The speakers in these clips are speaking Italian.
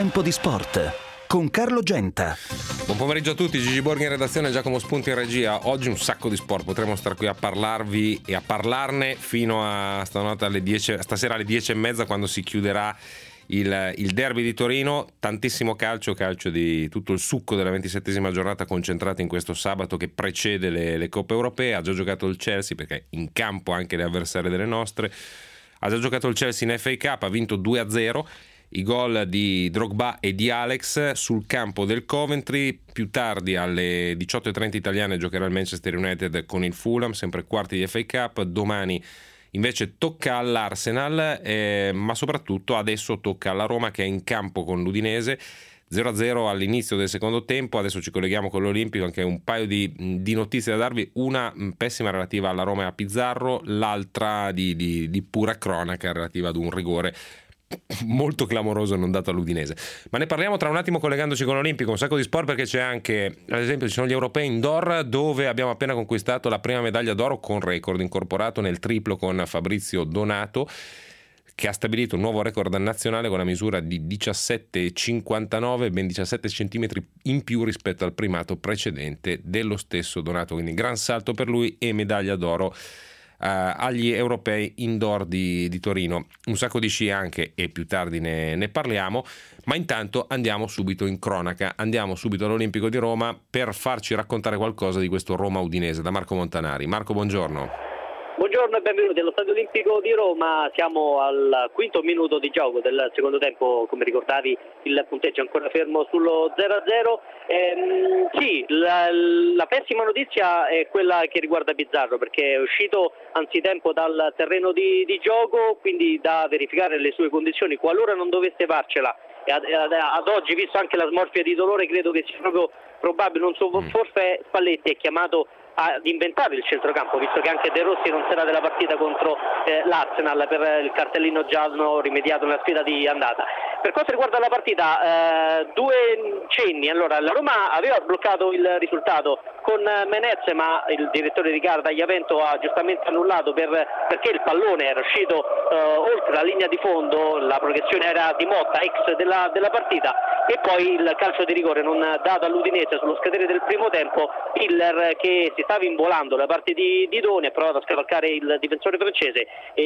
Tempo di Sport con Carlo Genta. Buon pomeriggio a tutti, Gigi Borghi in redazione, Giacomo Spunti in regia. Oggi un sacco di sport, potremo stare qui a parlarvi e a parlarne fino a stanotte alle 10, stasera alle 10:30, quando si chiuderà il derby di Torino. Tantissimo calcio di tutto il succo della 27esima giornata concentrata in questo sabato che precede le Coppe Europee. Ha già giocato il Chelsea, perché in campo anche le avversarie delle nostre. Ha già giocato il Chelsea in FA Cup, ha vinto 2-0. I gol di Drogba e di Alex sul campo del Coventry. Più tardi alle 18:30 italiane giocherà il Manchester United con il Fulham, sempre quarti di FA Cup. Domani invece tocca all'Arsenal, ma soprattutto adesso tocca alla Roma, che è in campo con l'Udinese. 0-0 all'inizio del secondo tempo. Adesso ci colleghiamo con l'Olimpico, anche un paio di notizie da darvi, una pessima relativa alla Roma e a Pizarro, l'altra di pura cronaca relativa ad un rigore molto clamoroso non dato all'Udinese. Ma ne parliamo tra un attimo collegandoci con l'Olimpico. Un sacco di sport, perché c'è anche, ad esempio, ci sono gli europei indoor, dove abbiamo appena conquistato la prima medaglia d'oro con record incorporato nel triplo con Fabrizio Donato, che ha stabilito un nuovo record nazionale con la misura di 17,59, ben 17 centimetri in più rispetto al primato precedente dello stesso Donato. Quindi gran salto per lui e medaglia d'oro agli europei indoor di Torino. Un sacco di sci anche, e più tardi ne parliamo, ma intanto andiamo subito in cronaca, andiamo subito all'Olimpico di Roma per farci raccontare qualcosa di questo Roma-Udinese da Marco Montanari. Marco, buongiorno. Buongiorno e benvenuti allo Stadio Olimpico di Roma. Siamo al quinto minuto di gioco del secondo tempo. Come ricordavi, il punteggio è ancora fermo sullo 0-0. Sì, la pessima notizia è quella che riguarda Pizarro, perché è uscito anzitempo dal terreno di gioco, quindi da verificare le sue condizioni. Qualora non dovesse farcela, e ad oggi, visto anche la smorfia di dolore, credo che sia proprio probabile. Non so, forse Spalletti è chiamato ad inventare il centrocampo, visto che anche De Rossi non sarà della partita contro l'Arsenal per il cartellino giallo rimediato nella sfida di andata. Per quanto riguarda la partita, due cenni. Allora, la Roma aveva bloccato il risultato con Menez, ma il direttore di gara Tagliavento ha giustamente annullato perché il pallone era uscito oltre la linea di fondo. La progressione era di Motta, ex della partita, e poi il calcio di rigore non dato all'Udinese sullo scadere del primo tempo. Hiller, che si stava involando da parte di Doni, ha provato a scavalcare il difensore francese, e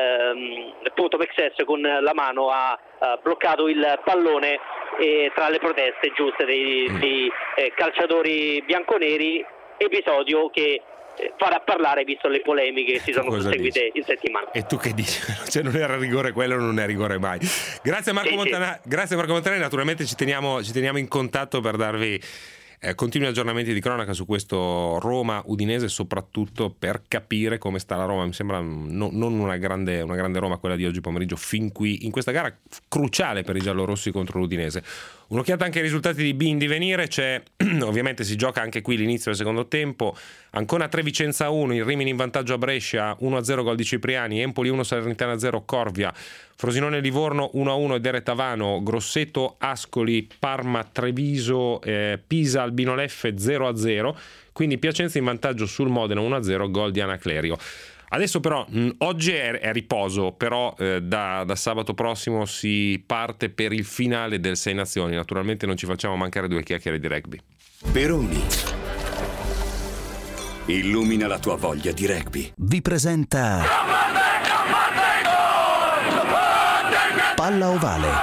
il punto Mexes con la mano ha bloccato il pallone tra le proteste giuste dei calciatori bianconeri, episodio che farà parlare visto le polemiche che si sono susseguite in settimana. E tu che dici? Cioè, non era rigore quello, non è rigore mai. Grazie Marco Montanari. Grazie Marco Montanari. Naturalmente ci teniamo in contatto per darvi continui aggiornamenti di cronaca su questo Roma-Udinese, soprattutto per capire come sta la Roma. Mi sembra non una grande Roma quella di oggi pomeriggio, fin qui in questa gara cruciale per i giallorossi contro l'Udinese. Un'occhiata anche ai risultati di B in divenire. C'è ovviamente, si gioca anche qui l'inizio del secondo tempo. Ancona 3 Vicenza 1, il Rimini in vantaggio a Brescia 1-0 gol di Cipriani, Empoli 1 Salernitana 0 Corvia, Frosinone Livorno 1-1 Edere Tavano, Grosseto Ascoli, Parma Treviso, Pisa Albino Leffe 0-0, quindi Piacenza in vantaggio sul Modena 1-0 gol di Anaclerio. Adesso però oggi è riposo, però da sabato prossimo si parte per il finale del Sei Nazioni. Naturalmente non ci facciamo mancare due chiacchiere di rugby. Peroni, illumina la tua voglia di rugby. Vi presenta Palla Ovale.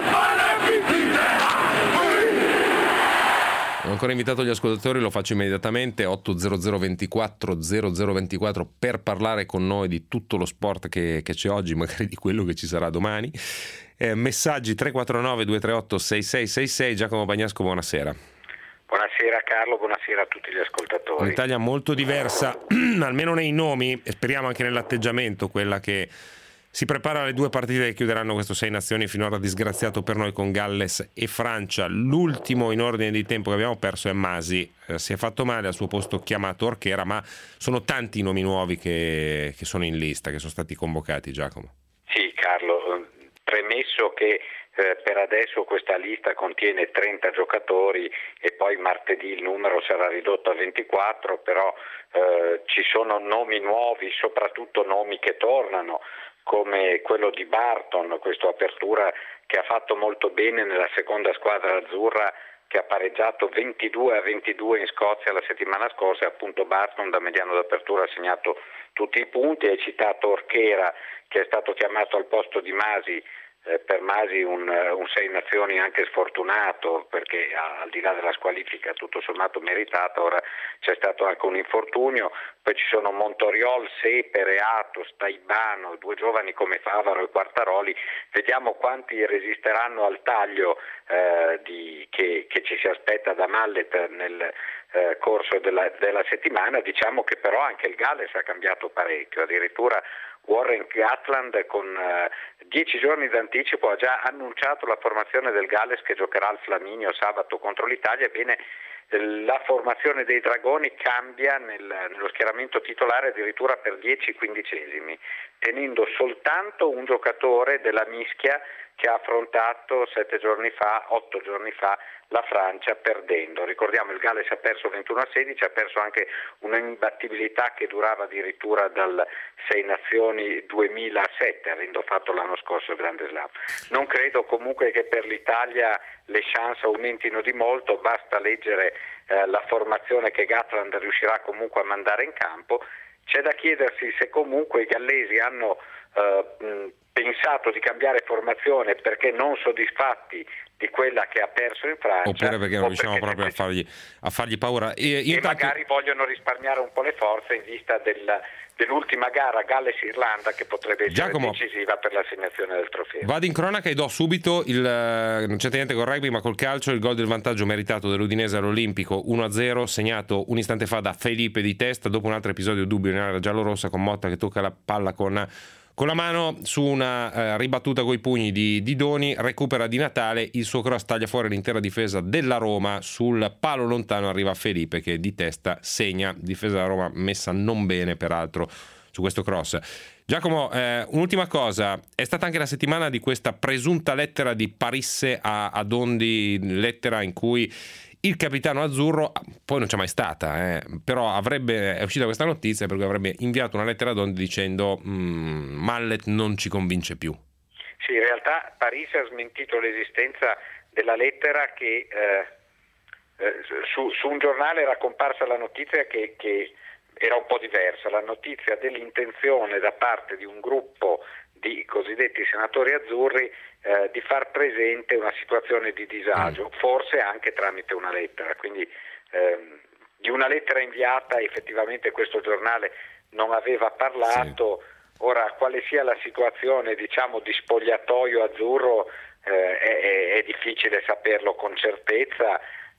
Ho ancora invitato gli ascoltatori, lo faccio immediatamente, 800 24 0024, per parlare con noi di tutto lo sport che c'è oggi, magari di quello che ci sarà domani. Messaggi 349 238 6666. Giacomo Bagnasco, buonasera. Buonasera Carlo, buonasera a tutti gli ascoltatori. Un'Italia molto diversa, almeno nei nomi, e speriamo anche nell'atteggiamento, quella che si prepara alle due partite che chiuderanno questo Sei Nazioni, finora disgraziato per noi, con Galles e Francia. L'ultimo in ordine di tempo che abbiamo perso è Masi, si è fatto male, al suo posto chiamato Orchera, ma sono tanti i nomi nuovi che sono in lista, che sono stati convocati, Giacomo. Sì Carlo, premesso che per adesso questa lista contiene 30 giocatori e poi martedì il numero sarà ridotto a 24, però ci sono nomi nuovi, soprattutto nomi che tornano, come quello di Barton, questa apertura che ha fatto molto bene nella seconda squadra azzurra, che ha pareggiato 22-22 in Scozia la settimana scorsa, e appunto Barton da mediano d'apertura ha segnato tutti i punti. Hai citato Orchera, che è stato chiamato al posto di Masi, per Masi un Sei Nazioni anche sfortunato, perché al di là della squalifica tutto sommato meritata, ora c'è stato anche un infortunio. Poi ci sono Montoriol, Sepe, Reato, Staibano, due giovani come Favaro e Quartaroli. Vediamo quanti resisteranno al taglio che ci si aspetta da Mallet nel corso della settimana. Diciamo che però anche il Galles ha cambiato parecchio, addirittura Warren Gatland con 10 giorni d'anticipo ha già annunciato la formazione del Galles, che giocherà al Flaminio sabato contro l'Italia. Ebbene, la formazione dei Dragoni cambia nello schieramento titolare addirittura per 10 quindicesimi, tenendo soltanto un giocatore della mischia che ha affrontato 8 giorni fa la Francia perdendo. Ricordiamo, il Galles ha perso 21-16, ha perso anche un'imbattibilità che durava addirittura dal Sei Nazioni 2007, avendo fatto l'anno scorso il Grande Slam. Non credo comunque che per l'Italia le chance aumentino di molto, basta leggere la formazione che Gatland riuscirà comunque a mandare in campo. C'è da chiedersi se comunque i gallesi hanno pensato di cambiare formazione perché non soddisfatti di quella che ha perso in Francia, oppure perché non riusciamo proprio a fargli paura e magari vogliono risparmiare un po' le forze in vista dell'ultima gara Galles-Irlanda, che potrebbe essere decisiva per l'assegnazione del trofeo. Vado in cronaca e do subito non c'è niente col rugby ma col calcio, il gol del vantaggio meritato dell'Udinese all'Olimpico 1-0, segnato un istante fa da Felipe di testa dopo un altro episodio dubbio in area giallorossa, con Motta che tocca la palla con la mano su una ribattuta coi pugni di Doni, recupera Di Natale, il suo cross taglia fuori l'intera difesa della Roma, sul palo lontano arriva Felipe che di testa segna, difesa della Roma messa non bene peraltro su questo cross. Giacomo, un'ultima cosa, è stata anche la settimana di questa presunta lettera di Parisse a Dondi, lettera in cui il capitano azzurro, poi non c'è mai stata, però è uscita questa notizia perché avrebbe inviato una lettera a Dondi dicendo Mallet non ci convince più. Sì, in realtà Parisse ha smentito l'esistenza della lettera che su un giornale era comparsa la notizia che era un po' diversa, la notizia dell'intenzione da parte di un gruppo di cosiddetti senatori azzurri di far presente una situazione di disagio, forse anche tramite una lettera, quindi di una lettera inviata effettivamente questo giornale non aveva parlato. Sì. Ora, quale sia la situazione diciamo di spogliatoio azzurro è difficile saperlo con certezza.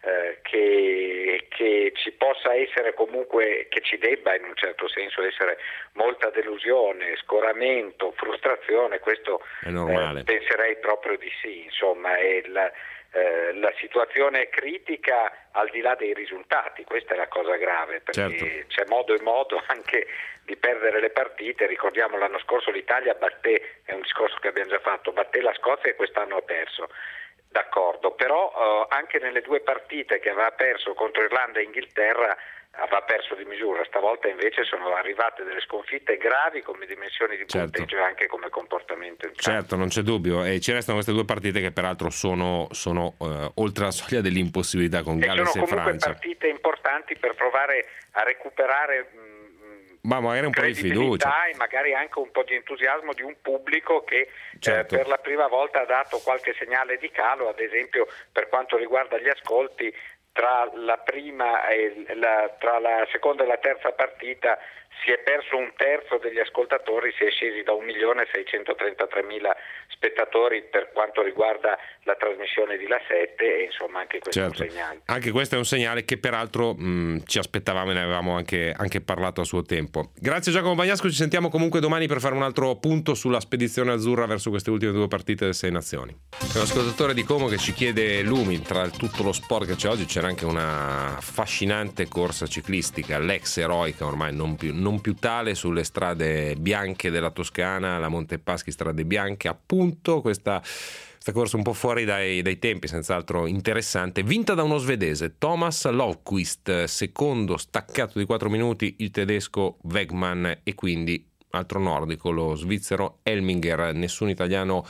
Che ci possa essere comunque, che ci debba in un certo senso essere molta delusione, scoramento, frustrazione, questo è normale. Penserei proprio di sì, insomma la situazione è critica al di là dei risultati, questa è la cosa grave, perché certo, c'è modo e modo anche di perdere le partite. Ricordiamo l'anno scorso l'Italia è un discorso che abbiamo già fatto, batté la Scozia e quest'anno ha perso. D'accordo, però anche nelle due partite che aveva perso contro Irlanda e Inghilterra aveva perso di misura, stavolta invece sono arrivate delle sconfitte gravi come dimensioni di punteggio e anche come comportamento in campo. Certo, non c'è dubbio, e ci restano queste due partite che peraltro sono oltre la soglia dell'impossibilità con Galles e Francia. Sono comunque partite importanti per provare a recuperare ma magari un po' di fiducia e magari anche un po' di entusiasmo di un pubblico che certo, per la prima volta ha dato qualche segnale di calo, ad esempio per quanto riguarda gli ascolti. Tra la seconda e la terza partita si è perso un terzo degli ascoltatori, si è scesi da 1.633.000 spettatori per quanto riguarda la trasmissione di La 7 e insomma anche questo certo, è un segnale. Anche questo è un segnale che peraltro ci aspettavamo e ne avevamo anche parlato a suo tempo. Grazie Giacomo Bagnasco, ci sentiamo comunque domani per fare un altro punto sulla spedizione azzurra verso queste ultime due partite del Sei Nazioni. C'è un ascoltatore di Como che ci chiede lumi, tra tutto lo sport che c'è oggi c'era anche una affascinante corsa ciclistica, l'ex eroica ormai non più tale, sulle strade bianche della Toscana, la Montepaschi strade bianche, appunto questa corsa un po' fuori dai tempi, senz'altro interessante, vinta da uno svedese, Thomas Löfqvist, secondo staccato di 4 minuti il tedesco Wegmann e quindi altro nordico lo svizzero Elminger. Nessun italiano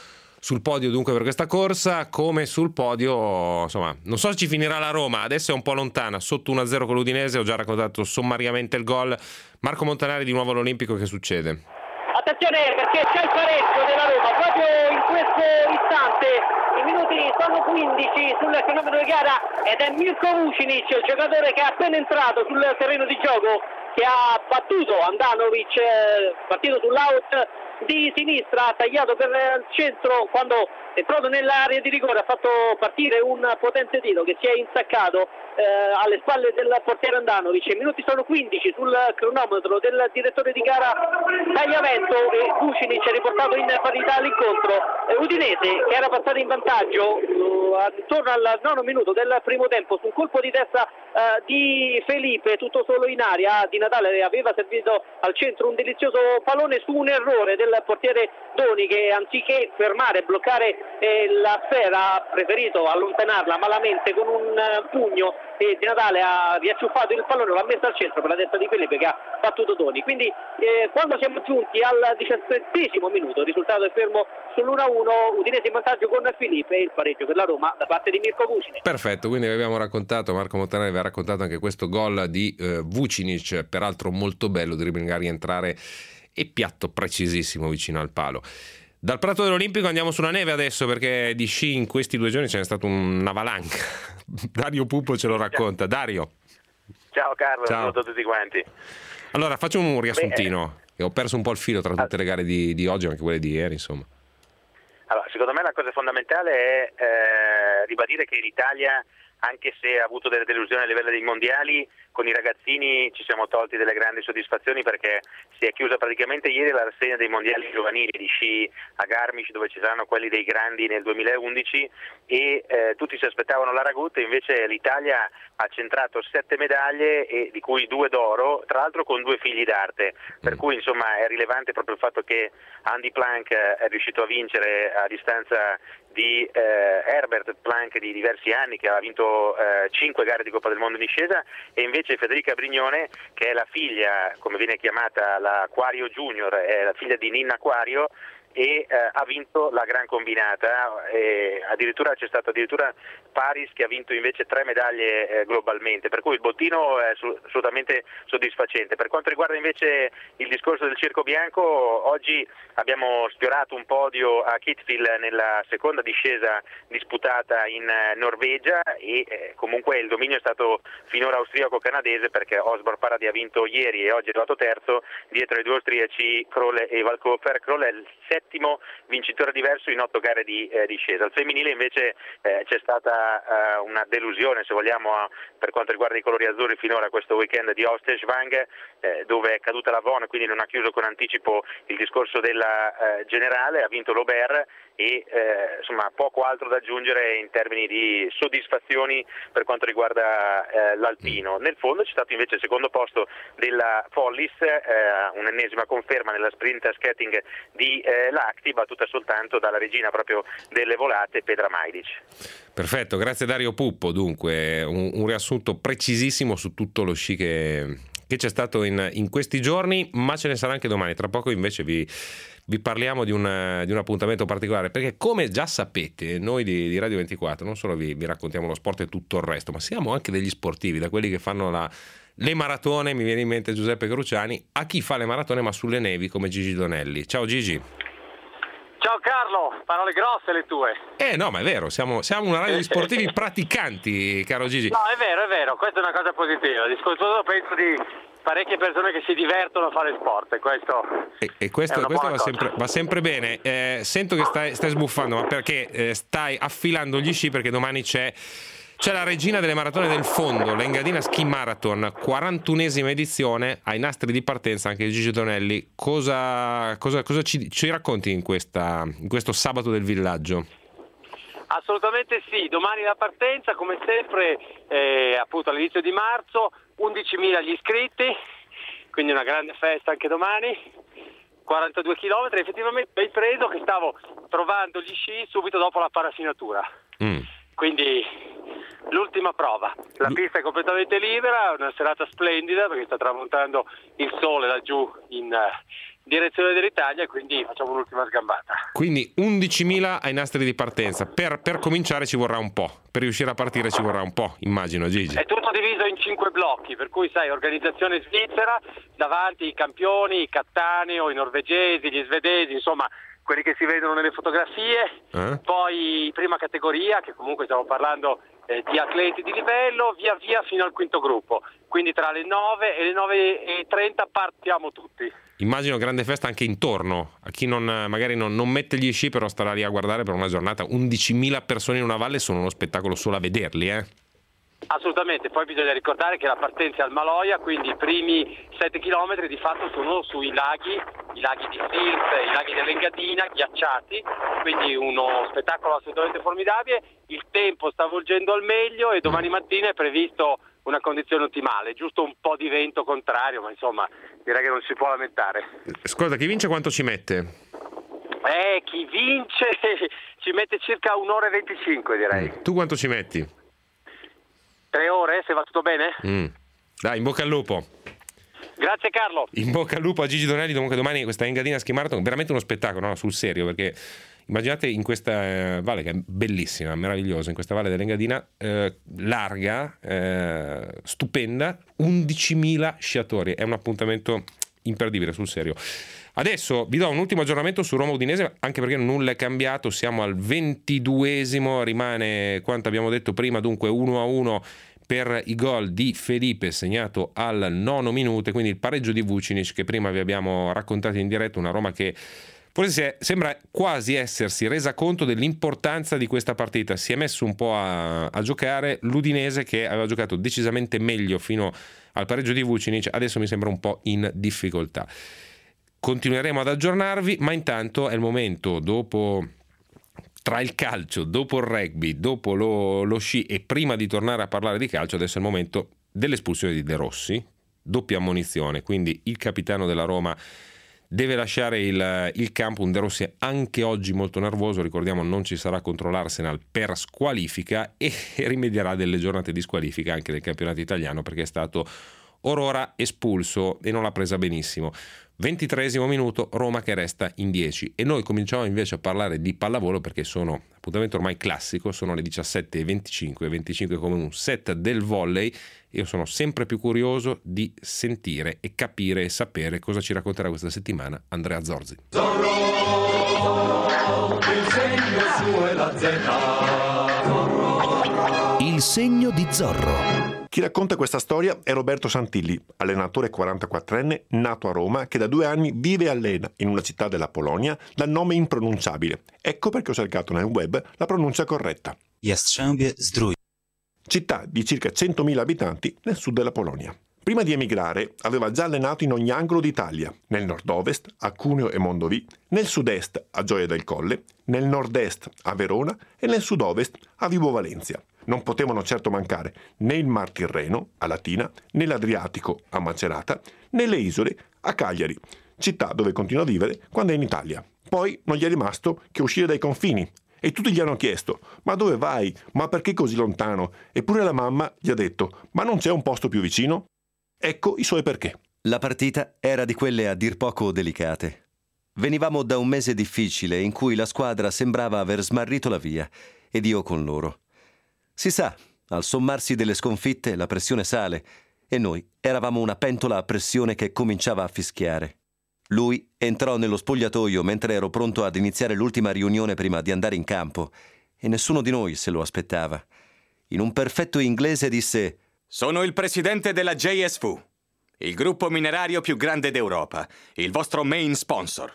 sul podio dunque per questa corsa, come sul podio, insomma, non so se ci finirà la Roma, adesso è un po' lontana, sotto 1-0 con l'Udinese, ho già raccontato sommariamente il gol. Marco Montanari di nuovo all'Olimpico, che succede? Attenzione, perché c'è il pareggio della Roma proprio in questo istante. I minuti sono 15 sul cronometro di gara ed è Mirko Vucinic, il giocatore che è appena entrato sul terreno di gioco, che ha battuto Andanovic, partito sull'out di sinistra, ha tagliato per il centro, quando è entrato nell'area di rigore ha fatto partire un potente tiro che si è insaccato alle spalle del portiere Andanovic. I minuti sono 15 sul cronometro del direttore di gara Tagliavento, e Vucinic è riportato in parità all'incontro. Udinese, che era passato in vantaggio attorno al 9 minuto del primo tempo su un colpo di testa di Felipe, tutto solo in aria. Di Natale aveva servito al centro un delizioso pallone su un errore del portiere Doni, che anziché fermare e bloccare la sfera ha preferito allontanarla malamente con un pugno, e Di Natale ha riacciuffato il pallone, l'ha messo al centro per la testa di Felipe, che ha battuto Doni. Quindi quando siamo giunti al 17° minuto, il risultato è fermo sull'1-1, Udinese in vantaggio con Felipe, e il pareggio per la Roma da parte di Mirko Vucinic. Perfetto, quindi abbiamo raccontato, Marco Montanari aveva raccontato anche questo gol di Vucinic, peraltro molto bello, dribbling a rientrare e piatto precisissimo vicino al palo. Dal prato dell'Olimpico andiamo sulla neve adesso, perché di sci in questi 2 giorni ce n'è stato una valanga. Dario Puppo ce lo racconta. Dario. Ciao Carlo, Ciao. saluto a tutti quanti. Allora, faccio un riassuntino, che ho perso un po' il filo tra tutte le gare di oggi, anche quelle di ieri, insomma. Allora, secondo me la cosa fondamentale è ribadire che l'Italia, anche se ha avuto delle delusioni a livello dei mondiali, con i ragazzini ci siamo tolti delle grandi soddisfazioni, perché si è chiusa praticamente ieri la rassegna dei mondiali giovanili di sci a Garmisch, dove ci saranno quelli dei grandi nel 2011, e tutti si aspettavano la Ragut, e invece l'Italia ha centrato 7 medaglie, e di cui 2 d'oro, tra l'altro con 2 figli d'arte, per cui insomma è rilevante proprio il fatto che Andy Plank è riuscito a vincere a distanza di Herbert Plank di diversi anni, che ha vinto 5 gare di Coppa del Mondo in discesa, e invece Federica Brignone, che è la figlia, come viene chiamata, la Aquario Junior, è la figlia di Ninna Aquario, e ha vinto la gran combinata, e addirittura c'è stato Paris che ha vinto invece 3 medaglie globalmente, per cui il bottino è assolutamente soddisfacente. Per quanto riguarda invece il discorso del circo bianco, oggi abbiamo sfiorato un podio a Kitfield nella seconda discesa disputata in Norvegia, e comunque il dominio è stato finora austriaco-canadese, perché Osborne Paradi ha vinto ieri e oggi è arrivato terzo dietro ai 2 austriaci Kroll e Valkofer. Kroll è il 7° vincitore diverso in 8 gare di discesa. Al femminile invece c'è stata una delusione, se vogliamo, per quanto riguarda i colori azzurri finora questo weekend di Ostensvang, dove è caduta la Von, quindi non ha chiuso con anticipo il discorso della generale, ha vinto l'Aubert, e insomma poco altro da aggiungere in termini di soddisfazioni per quanto riguarda l'alpino. Nel fondo c'è stato invece il secondo posto della Follis, un'ennesima conferma nella sprint skating di Lahti, battuta soltanto dalla regina proprio delle volate, Petra Majdic. Perfetto, grazie Dario Puppo. Dunque un riassunto precisissimo su tutto lo sci che c'è stato in questi giorni, ma ce ne sarà anche domani. Tra poco invece vi parliamo di un appuntamento particolare, perché come già sapete noi di Radio 24 non solo vi raccontiamo lo sport e tutto il resto, ma siamo anche degli sportivi, da quelli che fanno le maratone, mi viene in mente Giuseppe Cruciani, a chi fa le maratone ma sulle nevi come Gigi Donelli. Ciao Gigi. Ciao Carlo, parole grosse le tue. No, ma è vero, siamo una radio di sportivi praticanti, caro Gigi. No, è vero, questa è una cosa positiva. Discorso penso di parecchie persone che si divertono a fare sport, e questo va sempre bene. Sento che stai sbuffando, ma perché stai affilando gli sci, perché domani c'è la regina delle maratone del fondo, l'Engadina Ski Marathon, 41esima edizione, ai nastri di partenza anche Gigi Donelli. Cosa ci racconti in questo sabato del villaggio? Assolutamente sì, domani la partenza, come sempre, appunto all'inizio di marzo, 11.000 gli iscritti, quindi una grande festa anche domani, 42 km, effettivamente hai preso che stavo trovando gli sci subito dopo la parafinatura. Quindi l'ultima prova, la pista è completamente libera, una serata splendida perché sta tramontando il sole laggiù in direzione dell'Italia, e quindi facciamo un'ultima sgambata. Quindi 11.000 ai nastri di partenza. Per cominciare ci vorrà un po', per riuscire a partire ci vorrà un po', immagino, Gigi. È tutto diviso in 5 blocchi, per cui sai, organizzazione svizzera, davanti i campioni, i Cattaneo, i norvegesi, gli svedesi, insomma quelli che si vedono nelle fotografie, poi prima categoria, che comunque stiamo parlando di atleti di livello, via via fino al quinto gruppo, quindi tra le 9 e le 9:30 partiamo tutti. Immagino grande festa anche intorno a chi magari non mette gli sci, però starà lì a guardare per una giornata. 11.000 persone in una valle sono uno spettacolo solo a vederli, Assolutamente, poi bisogna ricordare che la partenza è al Maloja, quindi i primi 7 chilometri di fatto sono sui laghi di Sils, i laghi dell'Engadina, ghiacciati, quindi uno spettacolo assolutamente formidabile. Il tempo sta volgendo al meglio e domani mattina è previsto una condizione ottimale, giusto un po' di vento contrario, ma insomma direi che non si può lamentare. Ascolta, chi vince quanto ci mette? Chi vince ci mette circa 1 ora e 25, direi. Tu quanto ci metti? 3 ore, se va tutto bene? Dai, in bocca al lupo. Grazie Carlo. In bocca al lupo a Gigi Donelli. Comunque domani questa Engadina Ski Marathon, veramente uno spettacolo, no? Sul serio, perché immaginate in questa valle che è bellissima, meravigliosa, in questa valle dell'Engadina, larga, stupenda, 11.000 sciatori. È un appuntamento imperdibile, sul serio. Adesso vi do un ultimo aggiornamento su Roma Udinese, anche perché nulla è cambiato, siamo al 22esimo, rimane quanto abbiamo detto prima, dunque 1-1 per i gol di Felipe segnato al 9 minuto, quindi il pareggio di Vucinic che prima vi abbiamo raccontato in diretta, una Roma che forse sembra quasi essersi resa conto dell'importanza di questa partita, si è messo un po' a giocare, l'Udinese che aveva giocato decisamente meglio fino al pareggio di Vucinic, adesso mi sembra un po' in difficoltà. Continueremo ad aggiornarvi, ma intanto è il momento, dopo tra il calcio, dopo il rugby, dopo lo sci e prima di tornare a parlare di calcio, adesso è il momento dell'espulsione di De Rossi, doppia ammonizione, quindi il capitano della Roma deve lasciare il campo, un De Rossi anche oggi molto nervoso, ricordiamo non ci sarà contro l'Arsenal per squalifica e rimedierà delle giornate di squalifica anche del campionato italiano perché è stato orora espulso e non l'ha presa benissimo. 23esimo minuto, Roma che resta in 10 e noi cominciamo invece a parlare di pallavolo perché sono appuntamento ormai classico, sono le 17:25 come un set del volley. Io sono sempre più curioso di sentire e capire e sapere cosa ci racconterà questa settimana Andrea Zorzi. Zorro, il segno suo è la Z. Il segno di Zorro. Chi racconta questa storia è Roberto Santilli, allenatore 44enne, nato a Roma, che da 2 anni vive e allena in una città della Polonia dal nome impronunciabile. Ecco perché ho cercato nel web la pronuncia corretta. Jastrzębie-Zdrój. Città di circa 100.000 abitanti nel sud della Polonia. Prima di emigrare aveva già allenato in ogni angolo d'Italia, nel nord-ovest a Cuneo e Mondovì, nel sud-est a Gioia del Colle, nel nord-est a Verona e nel sud-ovest a Vibo Valentia. Non potevano certo mancare né il Mar Tirreno, a Latina, né l'Adriatico, a Macerata, né le isole, a Cagliari, città dove continua a vivere quando è in Italia. Poi non gli è rimasto che uscire dai confini. E tutti gli hanno chiesto, ma dove vai? Ma perché così lontano? Eppure la mamma gli ha detto, ma non c'è un posto più vicino? Ecco i suoi perché. La partita era di quelle a dir poco delicate. Venivamo da un mese difficile in cui la squadra sembrava aver smarrito la via, ed io con loro. Si sa, al sommarsi delle sconfitte la pressione sale, e noi eravamo una pentola a pressione che cominciava a fischiare. Lui entrò nello spogliatoio mentre ero pronto ad iniziare l'ultima riunione prima di andare in campo, e nessuno di noi se lo aspettava. In un perfetto inglese disse: «Sono il presidente della JSV, il gruppo minerario più grande d'Europa, il vostro main sponsor.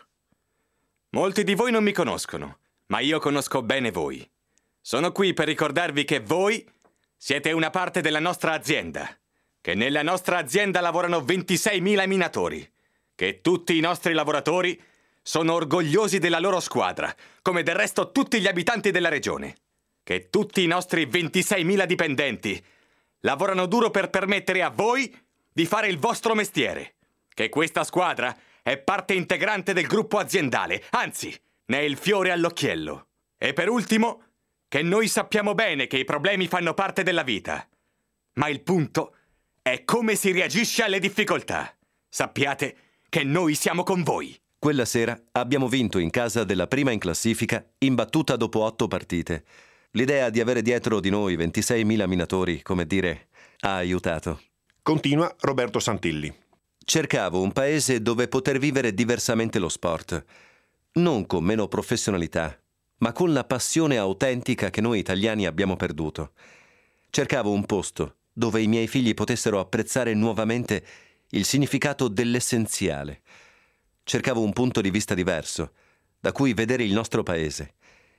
Molti di voi non mi conoscono, ma io conosco bene voi. Sono qui per ricordarvi che voi siete una parte della nostra azienda, che nella nostra azienda lavorano 26.000 minatori, che tutti i nostri lavoratori sono orgogliosi della loro squadra, come del resto tutti gli abitanti della regione, che tutti i nostri 26.000 dipendenti lavorano duro per permettere a voi di fare il vostro mestiere, che questa squadra è parte integrante del gruppo aziendale, anzi, ne è il fiore all'occhiello. E per ultimo, che noi sappiamo bene che i problemi fanno parte della vita, ma il punto è come si reagisce alle difficoltà. Sappiate che noi siamo con voi. Quella sera abbiamo vinto in casa della prima in classifica, imbattuta dopo 8 partite. L'idea di avere dietro di noi 26.000 minatori, come dire, ha aiutato. Continua Roberto Santilli. Cercavo un paese dove poter vivere diversamente lo sport, non con meno professionalità, ma con la passione autentica che noi italiani abbiamo perduto. Cercavo un posto dove i miei figli potessero apprezzare nuovamente il significato dell'essenziale. Cercavo un punto di vista diverso, da cui vedere il nostro paese.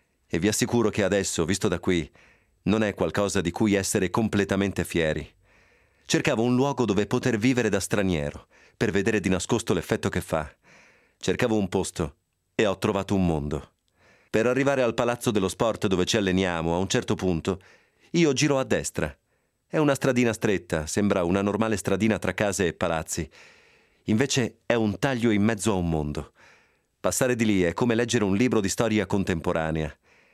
E vi assicuro che adesso, visto da qui, non è qualcosa di cui essere completamente fieri. Cercavo un luogo dove poter vivere da straniero, per vedere di nascosto l'effetto che fa. Cercavo un posto e ho trovato un mondo. Per arrivare al Palazzo dello Sport dove ci alleniamo, a un certo punto, io giro a destra. È una stradina stretta, sembra una normale stradina tra case e palazzi. Invece è un taglio in mezzo a un mondo. Passare di lì è come leggere un libro di storia contemporanea.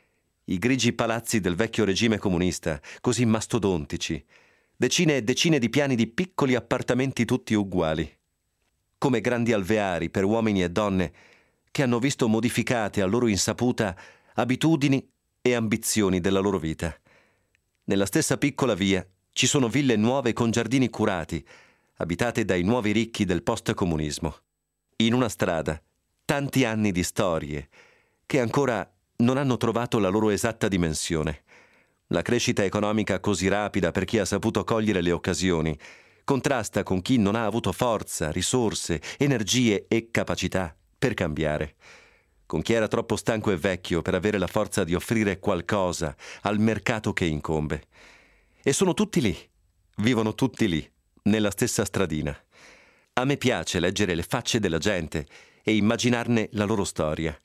I grigi palazzi del vecchio regime comunista, così mastodontici. Decine e decine di piani di piccoli appartamenti tutti uguali. Come grandi alveari per uomini e donne che hanno visto modificate a loro insaputa abitudini e ambizioni della loro vita. Nella stessa piccola via ci sono ville nuove con giardini curati, abitate dai nuovi ricchi del post-comunismo. In una strada, tanti anni di storie che ancora non hanno trovato la loro esatta dimensione. La crescita economica così rapida per chi ha saputo cogliere le occasioni contrasta con chi non ha avuto forza, risorse, energie e capacità per cambiare. Con chi era troppo stanco e vecchio per avere la forza di offrire qualcosa al mercato che incombe. E sono tutti lì, vivono tutti lì, nella stessa stradina. A me piace leggere le facce della gente e immaginarne la loro storia.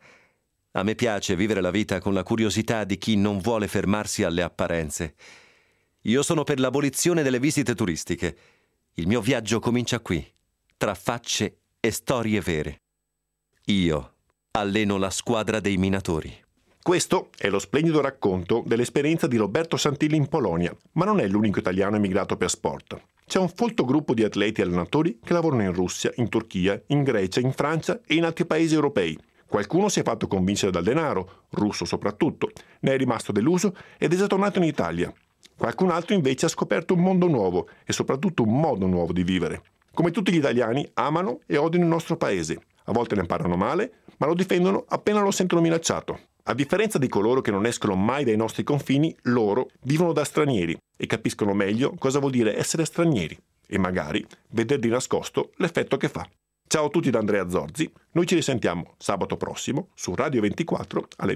A me piace vivere la vita con la curiosità di chi non vuole fermarsi alle apparenze. Io sono per l'abolizione delle visite turistiche. Il mio viaggio comincia qui, tra facce e storie vere. Io alleno la squadra dei minatori. Questo è lo splendido racconto dell'esperienza di Roberto Santilli in Polonia, ma non è l'unico italiano emigrato per sport. C'è un folto gruppo di atleti e allenatori che lavorano in Russia, in Turchia, in Grecia, in Francia e in altri paesi europei. Qualcuno si è fatto convincere dal denaro, russo soprattutto, ne è rimasto deluso ed è tornato in Italia. Qualcun altro invece ha scoperto un mondo nuovo e soprattutto un modo nuovo di vivere. Come tutti gli italiani, amano e odiano il nostro paese. A volte ne parlano male, ma lo difendono appena lo sentono minacciato. A differenza di coloro che non escono mai dai nostri confini, loro vivono da stranieri e capiscono meglio cosa vuol dire essere stranieri e magari vedere di nascosto l'effetto che fa. Ciao a tutti da Andrea Zorzi, noi ci risentiamo sabato prossimo su Radio 24 alle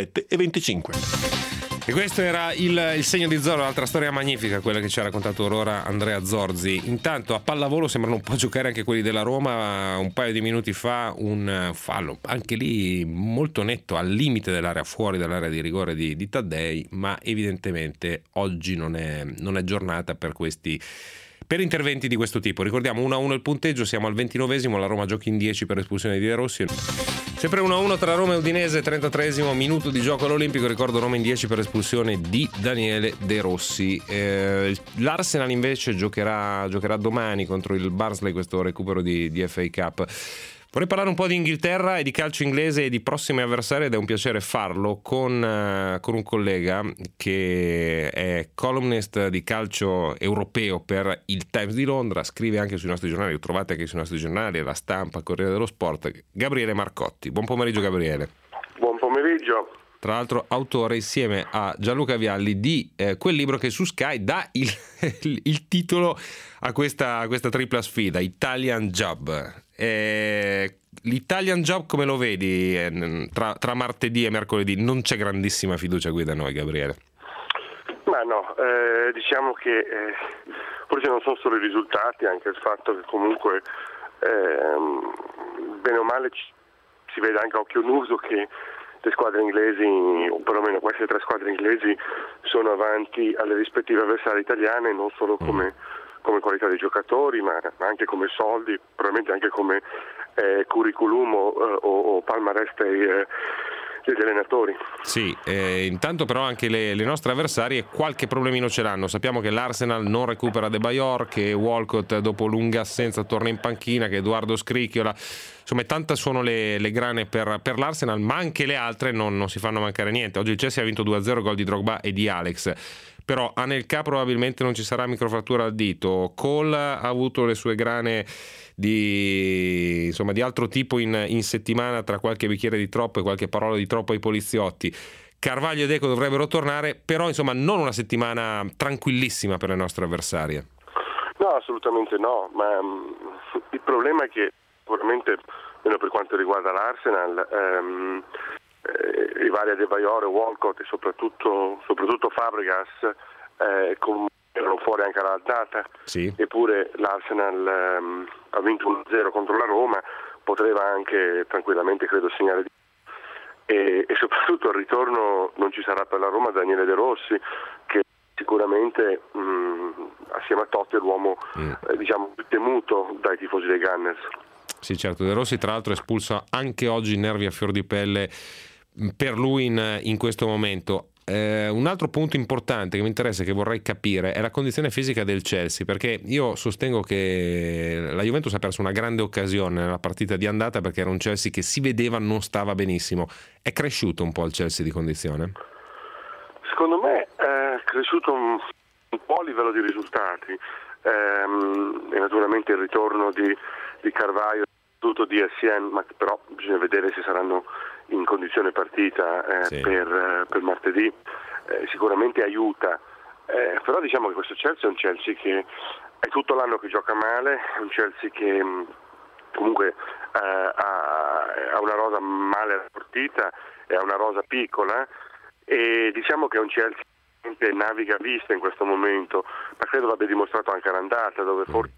17:25. E questo era il segno di Zorro, l'altra storia magnifica, quella che ci ha raccontato ora Andrea Zorzi. Intanto a pallavolo sembrano un po' giocare anche quelli della Roma. Un paio di minuti fa un fallo, anche lì molto netto, al limite dell'area, fuori dall'area di rigore di Taddei, ma evidentemente oggi non è giornata per interventi di questo tipo. Ricordiamo 1-1 il punteggio, siamo al 29esimo, la Roma gioca in 10 per espulsione di De Rossi. Sempre 1-1 tra Roma e Udinese, 33esimo minuto di gioco all'Olimpico. Ricordo Roma in 10 per espulsione di Daniele De Rossi. L'Arsenal invece giocherà domani contro il Barnsley, questo recupero di FA Cup. Vorrei parlare un po' di Inghilterra e di calcio inglese e di prossimi avversari ed è un piacere farlo con un collega che è columnist di calcio europeo per il Times di Londra, scrive anche sui nostri giornali, lo trovate anche sui nostri giornali, La Stampa, Corriere dello Sport, Gabriele Marcotti. Buon pomeriggio Gabriele. Buon pomeriggio. Tra l'altro autore insieme a Gianluca Vialli di quel libro che su Sky dà il titolo a questa tripla sfida, Italian Job. L'Italian Job come lo vedi tra martedì e mercoledì? Non c'è grandissima fiducia qui da noi, Gabriele. Ma no, diciamo che forse non sono solo i risultati, anche il fatto che comunque bene o male si vede anche a occhio nudo che le squadre inglesi, o perlomeno queste 3 squadre inglesi, sono avanti alle rispettive avversarie italiane, non solo come qualità di giocatori, ma anche come soldi, probabilmente anche come curriculum o palmarès degli allenatori. Sì, intanto però anche le nostre avversarie qualche problemino ce l'hanno. Sappiamo che l'Arsenal non recupera De Bayor, che Walcott dopo lunga assenza torna in panchina, che Edoardo Scricchiola, insomma tante sono le grane per l'Arsenal, ma anche le altre non si fanno mancare niente. Oggi il Chelsea ha vinto 2-0, gol di Drogba e di Alex. Però Anelka probabilmente non ci sarà microfrattura al dito. Cole ha avuto le sue grane di altro tipo in settimana, tra qualche bicchiere di troppo e qualche parola di troppo ai poliziotti. Carvalho e Deco dovrebbero tornare, però insomma non una settimana tranquillissima per le nostre avversarie. No, assolutamente no, ma il problema è che sicuramente, meno per quanto riguarda l'Arsenal, i vari Adebayor e Walcott e soprattutto Fabregas erano fuori anche alla data, sì. Eppure l'Arsenal ha vinto 1-0 contro la Roma, poteva anche tranquillamente credo segnare di e soprattutto al ritorno non ci sarà per la Roma Daniele De Rossi, che sicuramente assieme a Totti è l'uomo diciamo più temuto dai tifosi dei Gunners. Sì, certo, De Rossi tra l'altro è espulso anche oggi, nervi a fior di pelle per lui in questo momento. Un altro punto importante che mi interessa e che vorrei capire è la condizione fisica del Chelsea, perché io sostengo che la Juventus ha perso una grande occasione nella partita di andata, perché era un Chelsea che si vedeva non stava benissimo. È cresciuto un po' il Chelsea di condizione? Secondo me è cresciuto un po' a livello di risultati e naturalmente il ritorno di Carvalho, tutto di Essien, ma però bisogna vedere se saranno in condizione partita sì. per martedì, sicuramente aiuta, però diciamo che questo Chelsea è un Chelsea che è tutto l'anno che gioca male, è un Chelsea che comunque ha una rosa male rapportita e ha una rosa piccola, e diciamo che è un Chelsea che naviga a vista in questo momento, ma credo l'abbia dimostrato anche all'andata, dove forse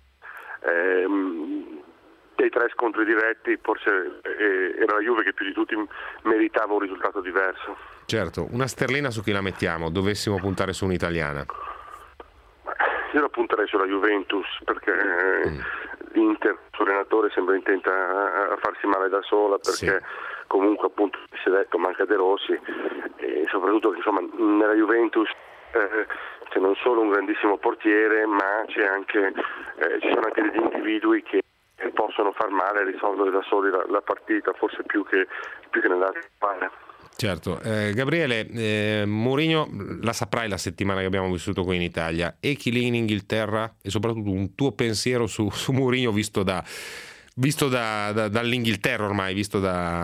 dei 3 scontri diretti forse era la Juve che più di tutti meritava un risultato diverso. Certo, una sterlina su chi la mettiamo? Dovessimo puntare su un'italiana? Io la punterei sulla Juventus, perché l'Inter, il suo allenatore, sembra intenta a farsi male da sola, perché comunque appunto si è detto manca De Rossi, e soprattutto che insomma nella Juventus c'è non solo un grandissimo portiere, ma ci sono anche degli individui che possono far male e risolvere da soli la partita, forse più che nell'altra parte. Certo, Gabriele, Mourinho la saprai la settimana che abbiamo vissuto qui in Italia, e chi lì in Inghilterra, e soprattutto un tuo pensiero su Mourinho visto dall'Inghilterra ormai, visto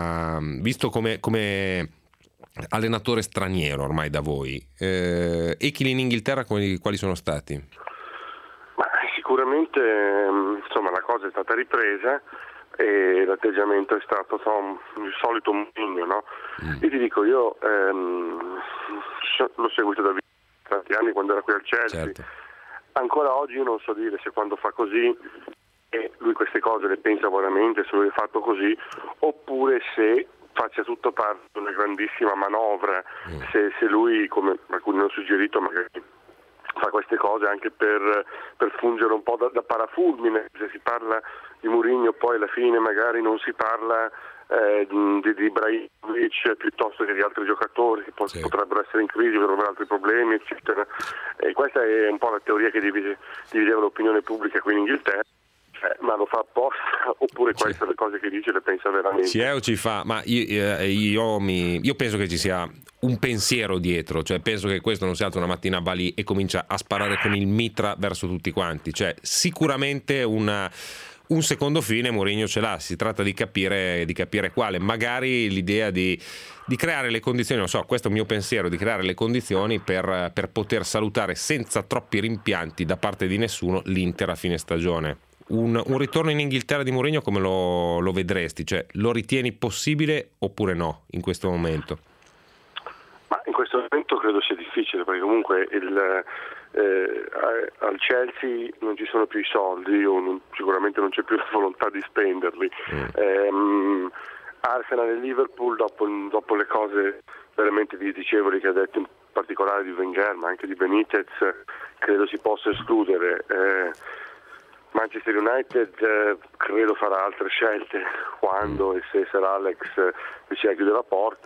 come allenatore straniero ormai da voi, e chi lì in Inghilterra quali sono stati? Ma sicuramente insomma la cosa è stata ripresa e l'atteggiamento è stato il solito Mourinho, no? Io ti dico, io l'ho seguito da tanti anni quando era qui al Chelsea, certo. Ancora oggi io non so dire se quando fa così lui queste cose le pensa veramente, se lui è fatto così, oppure se faccia tutto parte di una grandissima manovra, se lui, come alcuni hanno suggerito, magari fa queste cose anche per fungere un po' da parafulmine. Se si parla di Mourinho poi alla fine magari non si parla di Ibrahimovic piuttosto che di altri giocatori che potrebbero essere in crisi per altri problemi, eccetera. E questa è un po' la teoria che divideva l'opinione pubblica qui in Inghilterra. Ma lo fa apposta oppure queste sono le cose che dice le pensa veramente? Ci è o ci fa? Ma io penso che ci sia un pensiero dietro, cioè penso che questo non si alza una mattina, va lì e comincia a sparare con il mitra verso tutti quanti, cioè sicuramente un secondo fine Mourinho ce l'ha, si tratta di capire quale, magari l'idea di creare le condizioni, non so, questo è il mio pensiero, di creare le condizioni per poter salutare senza troppi rimpianti da parte di nessuno l'Inter a fine stagione. Un ritorno in Inghilterra di Mourinho come lo vedresti? Cioè, lo ritieni possibile oppure no in questo momento? Ma in questo momento credo sia difficile, perché comunque al Chelsea non ci sono più i soldi, sicuramente non c'è più la volontà di spenderli. Arsenal e Liverpool dopo le cose veramente disdicevoli che ha detto, in particolare di Wenger ma anche di Benitez, credo si possa escludere. Manchester United credo farà altre scelte quando e se Sir Alex riuscirà a chiudere la porta.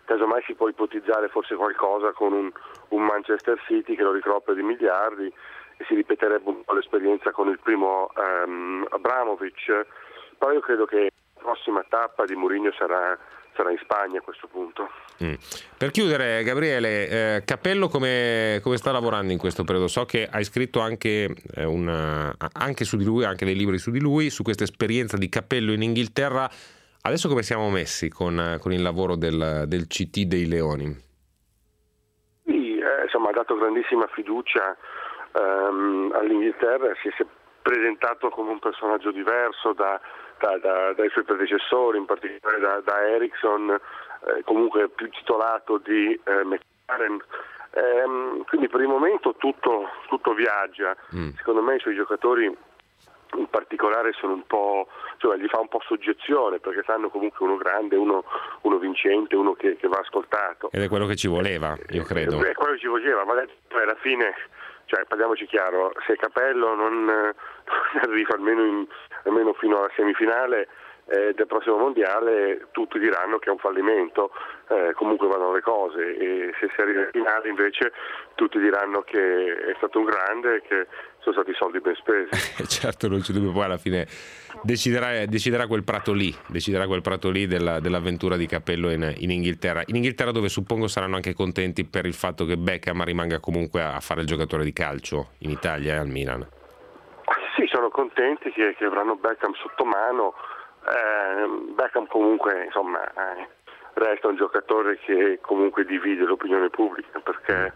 casomai si può ipotizzare forse qualcosa con un Manchester City che lo ricopre di miliardi, e si ripeterebbe un po' l'esperienza con il primo Abramovich. Poi io credo che la prossima tappa di Mourinho sarà in Spagna a questo punto. Per chiudere, Gabriele, Capello come sta lavorando in questo periodo? So che hai scritto anche su di lui, anche dei libri su di lui, su questa esperienza di Capello in Inghilterra. Adesso come siamo messi con il lavoro del CT dei Leoni? Sì, insomma, ha dato grandissima fiducia all'Inghilterra, si è presentato come un personaggio diverso dai suoi predecessori, in particolare da Eriksson, comunque più titolato di McLaren. Quindi per il momento tutto viaggia. Secondo me i suoi giocatori in particolare sono un po', cioè gli fa un po' soggezione, perché sanno comunque uno grande, uno vincente, uno che va ascoltato. Ed è quello che ci voleva, io credo. È quello che ci voleva, ma alla fine, cioè, parliamoci chiaro, se Capello non arriva almeno fino alla semifinale del prossimo mondiale, tutti diranno che è un fallimento. Comunque vanno le cose, e se si arriva in finale invece tutti diranno che è stato un grande e che sono stati soldi ben spesi. Certo, non c'è dubbio, poi alla fine deciderà quel prato lì dell'avventura di Capello in Inghilterra. In Inghilterra, dove suppongo saranno anche contenti per il fatto che Beckham rimanga comunque a fare il giocatore di calcio in Italia e al Milan. Sì, sono contenti che avranno Beckham sotto mano. Beckham comunque, insomma, resta un giocatore che comunque divide l'opinione pubblica, perché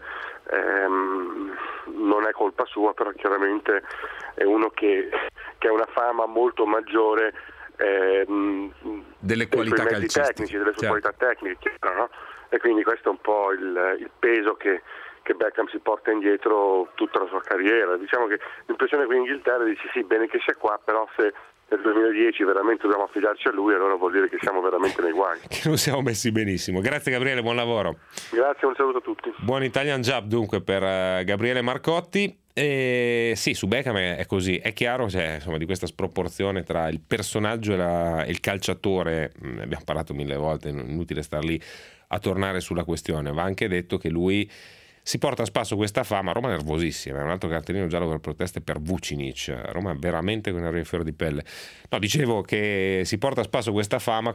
non è colpa sua, però chiaramente è uno che ha una fama molto maggiore delle qualità tecniche, delle sue qualità tecniche, no? E quindi questo è un po' il peso che Beckham si porta indietro tutta la sua carriera. Diciamo che l'impressione qui in Inghilterra dice sì, bene che sia qua, però se nel 2010 veramente dobbiamo affidarci a lui, allora vuol dire che siamo veramente nei guai. Che non siamo messi benissimo. Grazie Gabriele, buon lavoro. Grazie, un saluto a tutti. Buon Italian Job dunque per Gabriele Marcotti. E sì, su Beckham è così, è chiaro, cioè, insomma, di questa sproporzione tra il personaggio e il calciatore. Abbiamo parlato 1000 volte, è inutile star lì a tornare sulla questione. Va anche detto che lui si porta a spasso questa fama. Roma è nervosissima, è un altro cartellino giallo per proteste per Vucinic. Roma veramente con il fiore di pelle. No, dicevo che si porta a spasso questa fama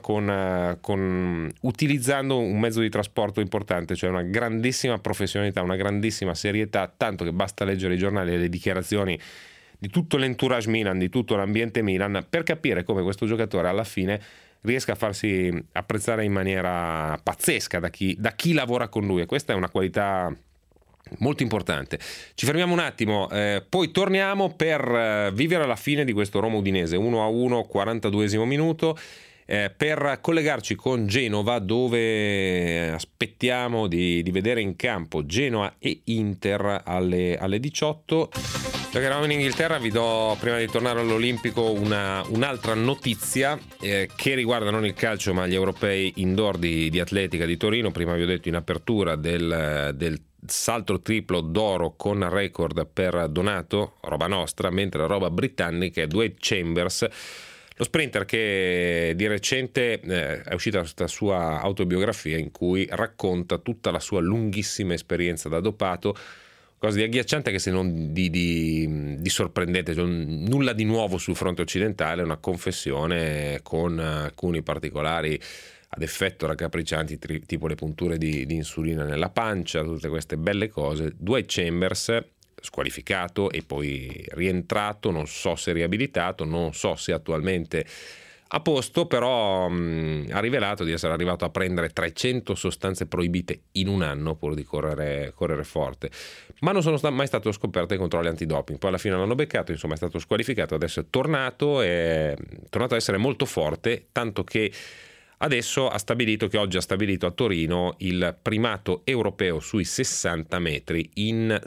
con utilizzando un mezzo di trasporto importante, cioè una grandissima professionalità, una grandissima serietà, tanto che basta leggere i giornali e le dichiarazioni di tutto l'entourage Milan, di tutto l'ambiente Milan, per capire come questo giocatore alla fine riesca a farsi apprezzare in maniera pazzesca da chi lavora con lui, e questa è una qualità molto importante. Ci fermiamo un attimo, poi torniamo per vivere la fine di questo Roma Udinese 1-1, 42esimo minuto, per collegarci con Genova, dove aspettiamo di vedere in campo Genoa e Inter alle 18. Già che eravamo in Inghilterra, vi do, prima di tornare all'Olimpico, un'altra notizia che riguarda non il calcio ma gli europei indoor di atletica di Torino. Prima vi ho detto in apertura del salto triplo d'oro con record per Donato, roba nostra, mentre la roba britannica è Dwight Chambers, lo sprinter che di recente è uscita questa sua autobiografia in cui racconta tutta la sua lunghissima esperienza da dopato, cosa di agghiacciante che se non di sorprendente, cioè nulla di nuovo sul fronte occidentale, una confessione con alcuni particolari ad effetto raccapriccianti, tipo le punture di insulina nella pancia, tutte queste belle cose. Dwight Chambers squalificato e poi rientrato, non so se riabilitato, non so se attualmente a posto, però ha rivelato di essere arrivato a prendere 300 sostanze proibite in un anno pur di correre forte, ma non sono mai stato scoperto ai controlli antidoping. Poi alla fine l'hanno beccato, insomma è stato squalificato, adesso è tornato a essere molto forte, tanto che adesso oggi ha stabilito a Torino il primato europeo sui 60 metri in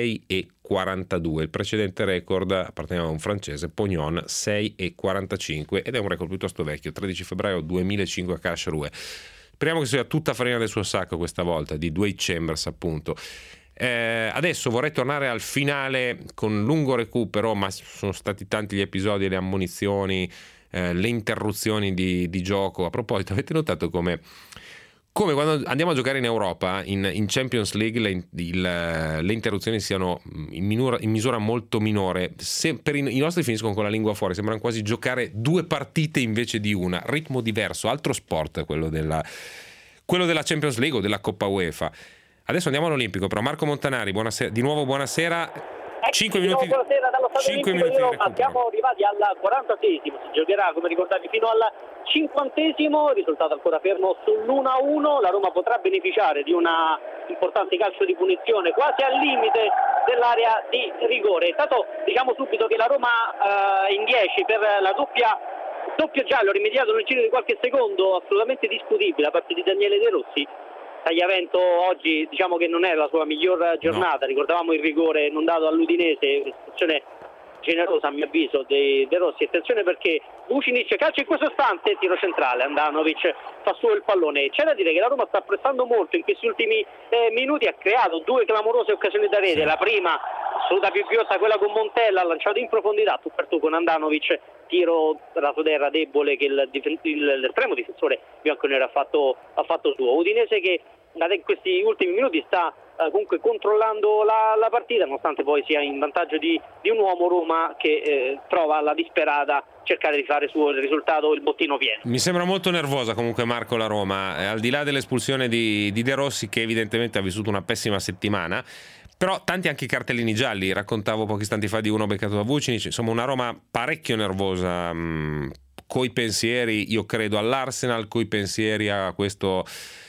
6,42. Il precedente record apparteneva a un francese, Pognon, 6,45, ed è un record piuttosto vecchio, 13 febbraio 2005 a Karlsruhe. Speriamo che sia tutta farina del suo sacco questa volta, di Dwight Chambers appunto. Adesso vorrei tornare al finale con lungo recupero, ma sono stati tanti gli episodi e le ammonizioni, le interruzioni di gioco. A proposito, avete notato come come quando andiamo a giocare in Europa, in Champions League, le interruzioni siano in misura molto minore. I nostri finiscono con la lingua fuori, sembrano quasi giocare 2 partite invece di una. Ritmo diverso, altro sport quello della Champions League o della Coppa UEFA. Adesso andiamo all'Olimpico, però Marco Montanari, buonasera, di nuovo buonasera. 5 minuti. Buonasera dallo Stadio 5 Olimpico minuti di Roma. Siamo arrivati al 46esimo, si giocherà come ricordavi fino al 50esimo, risultato ancora fermo sull'1-1. La Roma potrà beneficiare di una importante calcio di punizione quasi al limite dell'area di rigore. Intanto diciamo subito che la Roma in 10 per la doppio giallo rimediato nel giro di qualche secondo, assolutamente discutibile da parte di Daniele De Rossi. Tagliavento oggi diciamo che non è la sua miglior giornata, ricordavamo il rigore non dato all'Udinese, situazione generosa a mio avviso dei De Rossi. Attenzione perché Vucinic calcia in questo istante, tiro centrale, Andanovic fa su il pallone. C'è da dire che la Roma sta pressando molto in questi ultimi minuti, ha creato 2 clamorose occasioni da rete, la prima assoluta più ghiosa, quella con Montella, ha lanciato in profondità tu per tu con Andanovic, tiro raso terra debole che l'estremo difensore bianconero ha fatto suo. Udinese che in questi ultimi minuti sta comunque controllando la partita, nonostante poi sia in vantaggio di un uomo. Roma che prova alla disperata cercare di fare suo il risultato, il bottino pieno. Mi sembra molto nervosa comunque Marco la Roma, al di là dell'espulsione di De Rossi, che evidentemente ha vissuto una pessima settimana, però tanti anche i cartellini gialli, raccontavo pochi istanti fa di uno beccato da Vucinic, insomma una Roma parecchio nervosa, coi pensieri io credo all'Arsenal, coi pensieri a questa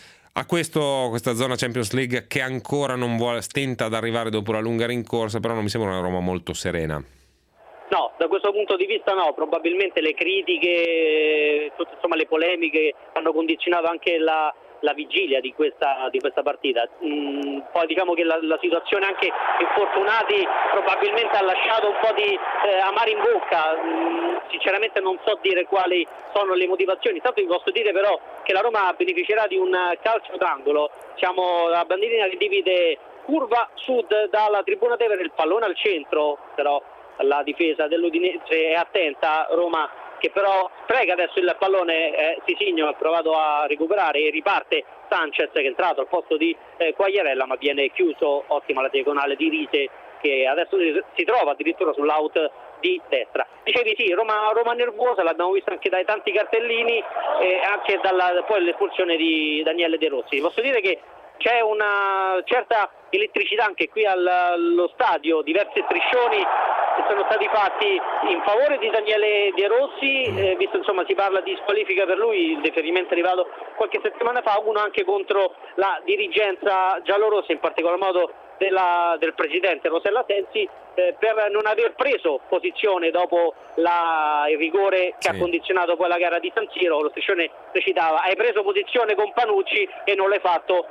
zona Champions League che ancora non stenta ad arrivare dopo la lunga rincorsa, però non mi sembra una Roma molto serena. No, da questo punto di vista no, probabilmente le critiche, insomma le polemiche hanno condizionato anche la vigilia di questa partita. Poi diciamo che la situazione anche infortunati probabilmente ha lasciato un po' di amaro in bocca. Sinceramente non so dire quali sono le motivazioni. Tanto vi posso dire però che la Roma beneficerà di un calcio d'angolo. Siamo la bandierina che divide curva sud dalla tribuna Tevere, il pallone al centro, però la difesa dell'Udinese è attenta. Roma che però spreca adesso il pallone, Sisigno ha provato a recuperare e riparte Sanchez che è entrato al posto di Quagliarella, ma viene chiuso. Ottima la diagonale di Rite che adesso si trova addirittura sull'out di destra. Dicevi sì, Roma nervosa, l'abbiamo visto anche dai tanti cartellini e anche poi l'espulsione di Daniele De Rossi. Posso dire che c'è una certa elettricità anche qui allo stadio, diversi striscioni che sono stati fatti in favore di Daniele De Rossi, visto insomma si parla di squalifica per lui, il deferimento è arrivato qualche settimana fa, uno anche contro la dirigenza giallorossa, in particolar modo del presidente Rosella Sensi, per non aver preso posizione dopo il rigore che ha condizionato poi la gara di San Siro. Lo striscione recitava: hai preso posizione con Panucci e non l'hai fatto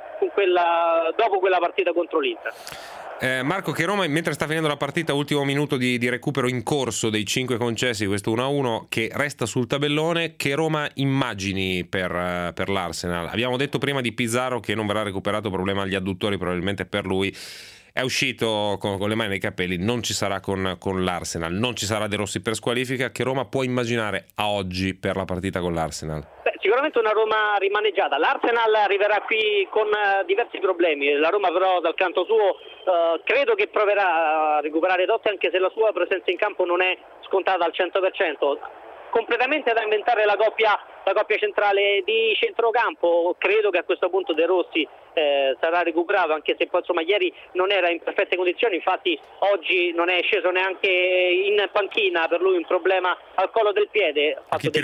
dopo quella partita contro l'Inter. Marco, che Roma mentre sta finendo la partita, ultimo minuto di recupero in corso dei 5 concessi, questo 1-1 che resta sul tabellone, che Roma immagini per l'Arsenal? Abbiamo detto prima di Pizarro che non verrà recuperato, problema agli adduttori probabilmente per lui, è uscito con le mani nei capelli, non ci sarà con l'Arsenal, non ci sarà De Rossi per squalifica. Che Roma può immaginare a oggi per la partita con l'Arsenal? Sicuramente una Roma rimaneggiata. L'Arsenal arriverà qui con diversi problemi. La Roma però dal canto suo credo che proverà a recuperare Totti, anche se la sua presenza in campo non è scontata al 100%. Completamente da inventare la coppia centrale di centrocampo. Credo che a questo punto De Rossi sarà recuperato, anche se poi insomma ieri non era in perfette condizioni, infatti oggi non è sceso neanche in panchina, per lui un problema al collo del piede. A chi ti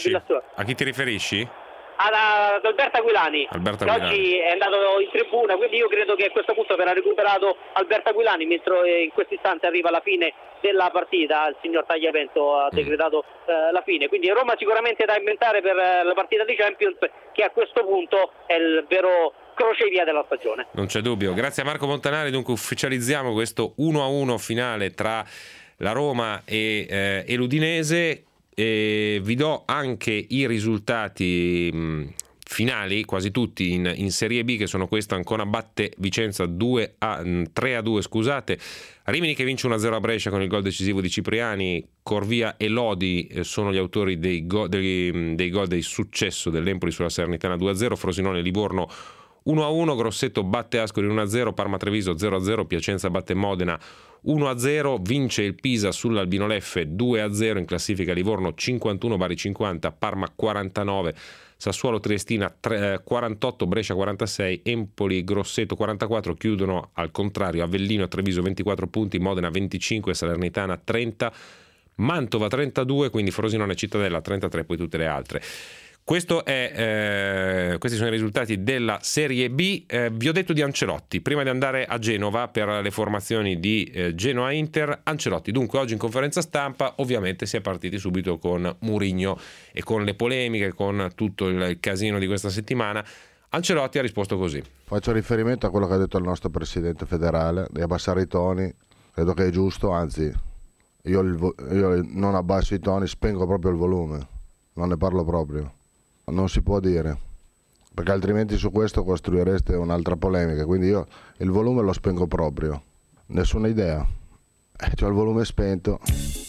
riferisci? Ad Alberto Aquilani, che oggi è andato in tribuna, quindi io credo che a questo punto verrà recuperato Alberto Aquilani, mentre in questo istante arriva la fine della partita, il signor Tagliavento ha decretato la fine, quindi Roma sicuramente da inventare per la partita di Champions, che a questo punto è il vero crocevia della stagione. Non c'è dubbio. Grazie a Marco Montanari. Dunque ufficializziamo questo 1-1 finale tra la Roma e l'Udinese. E vi do anche i risultati finali, quasi tutti in Serie B, che sono questa: Ancona batte Vicenza 3-2, scusate. Rimini che vince 1-0 a Brescia con il gol decisivo di Cipriani. Corvia e Lodi sono gli autori dei gol del successo dell'Empoli sulla Salernitana 2-0. Frosinone Livorno 1-1, Grosseto batte Ascoli 1-0, Parma Treviso 0-0, Piacenza batte Modena 1-0, vince il Pisa sull'Albino Leffe 2-0, in classifica Livorno 51, Bari 50, Parma 49, Sassuolo Triestina 48, Brescia 46, Empoli Grosseto 44, chiudono al contrario Avellino e Treviso 24 punti, Modena 25, Salernitana 30, Mantova 32, quindi Frosinone e Cittadella 33, poi tutte le altre. Questi sono i risultati della Serie B. Vi ho detto di Ancelotti prima di andare a Genova per le formazioni di Genoa-Inter. Ancelotti dunque oggi in conferenza stampa ovviamente si è partiti subito con Mourinho e con le polemiche, con tutto il casino di questa settimana. Ancelotti ha risposto così: faccio riferimento a quello che ha detto il nostro presidente federale di abbassare i toni, credo che è giusto, anzi io non abbasso i toni, spengo proprio il volume, non ne parlo proprio. Non si può dire, perché altrimenti su questo costruireste un'altra polemica, quindi io il volume lo spengo proprio, nessuna idea, c'ho il volume spento.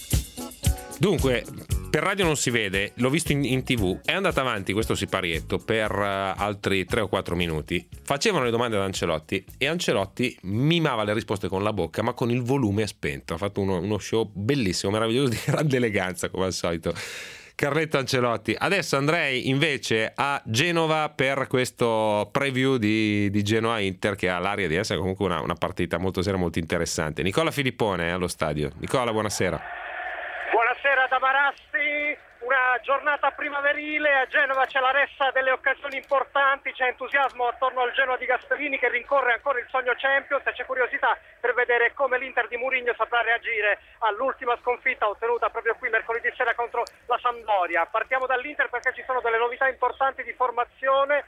Dunque, per radio non si vede, l'ho visto in TV, è andato avanti questo siparietto per altri 3 o 4 minuti, facevano le domande ad Ancelotti e Ancelotti mimava le risposte con la bocca ma con il volume spento. Ha fatto uno show bellissimo, meraviglioso, di grande eleganza come al solito Carletto Ancelotti. Adesso andrei invece a Genova per questo preview di Genoa-Inter, che ha l'aria di essere comunque una partita molto seria, molto interessante. Nicola Filippone è allo stadio. Nicola, buonasera. Buonasera da Marassi. Una giornata primaverile, a Genova c'è la ressa delle occasioni importanti, c'è entusiasmo attorno al Genoa di Gasperini che rincorre ancora il sogno Champions e c'è curiosità per vedere come l'Inter di Mourinho saprà reagire all'ultima sconfitta ottenuta proprio qui mercoledì sera contro la Sampdoria. Partiamo dall'Inter perché ci sono delle novità importanti di formazione,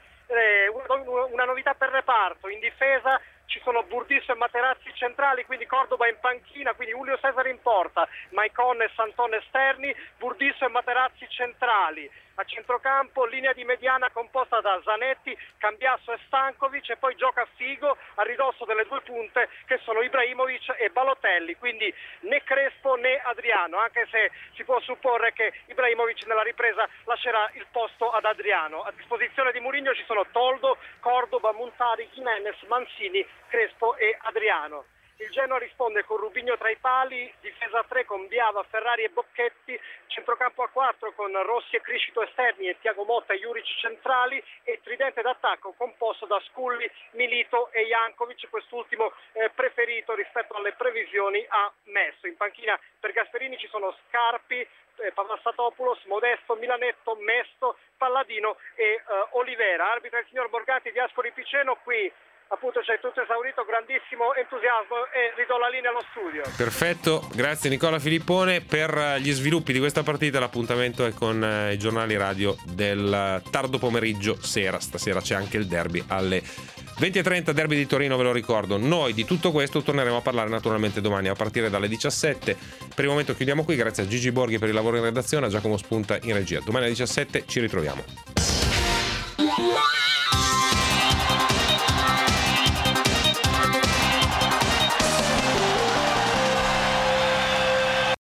una novità per reparto. In difesa ci sono Burdisso e Materazzi centrali, quindi Cordoba in panchina, quindi Julio Cesare in porta, Maicon e Santon esterni, Burdisso e Materazzi centrali. A centrocampo linea di mediana composta da Zanetti, Cambiasso e Stankovic, e poi gioca Figo a ridosso delle due punte che sono Ibrahimovic e Balotelli, quindi né Crespo né Adriano, anche se si può supporre che Ibrahimovic nella ripresa lascerà il posto ad Adriano. A disposizione di Mourinho ci sono Toldo, Cordoba, Montari, Jimenez, Mancini, Crespo e Adriano. Il Genoa risponde con Rubinho tra i pali, difesa a 3 con Biava, Ferrari e Bocchetti, centrocampo a 4 con Rossi e Criscito esterni e Thiago Motta e Juric centrali, e tridente d'attacco composto da Sculli, Milito e Jankovic, quest'ultimo preferito rispetto alle previsioni a Messo. In panchina per Gasperini ci sono Scarpi, Pavastatopoulos, Modesto, Milanetto, Mesto, Palladino e Olivera. Arbitra il signor Borgatti di Ascoli Piceno. Qui appunto c'è tutto esaurito, grandissimo entusiasmo, e ridò la linea allo studio. Perfetto, grazie Nicola Filippone. Per gli sviluppi di questa partita l'appuntamento è con i giornali radio del tardo pomeriggio sera. Stasera c'è anche il derby alle 20:30, derby di Torino, ve lo ricordo. Noi di tutto questo torneremo a parlare naturalmente domani a partire dalle 17. Per il momento chiudiamo qui, grazie a Gigi Borghi per il lavoro in redazione, a Giacomo Spunta in regia. Domani alle 17 ci ritroviamo.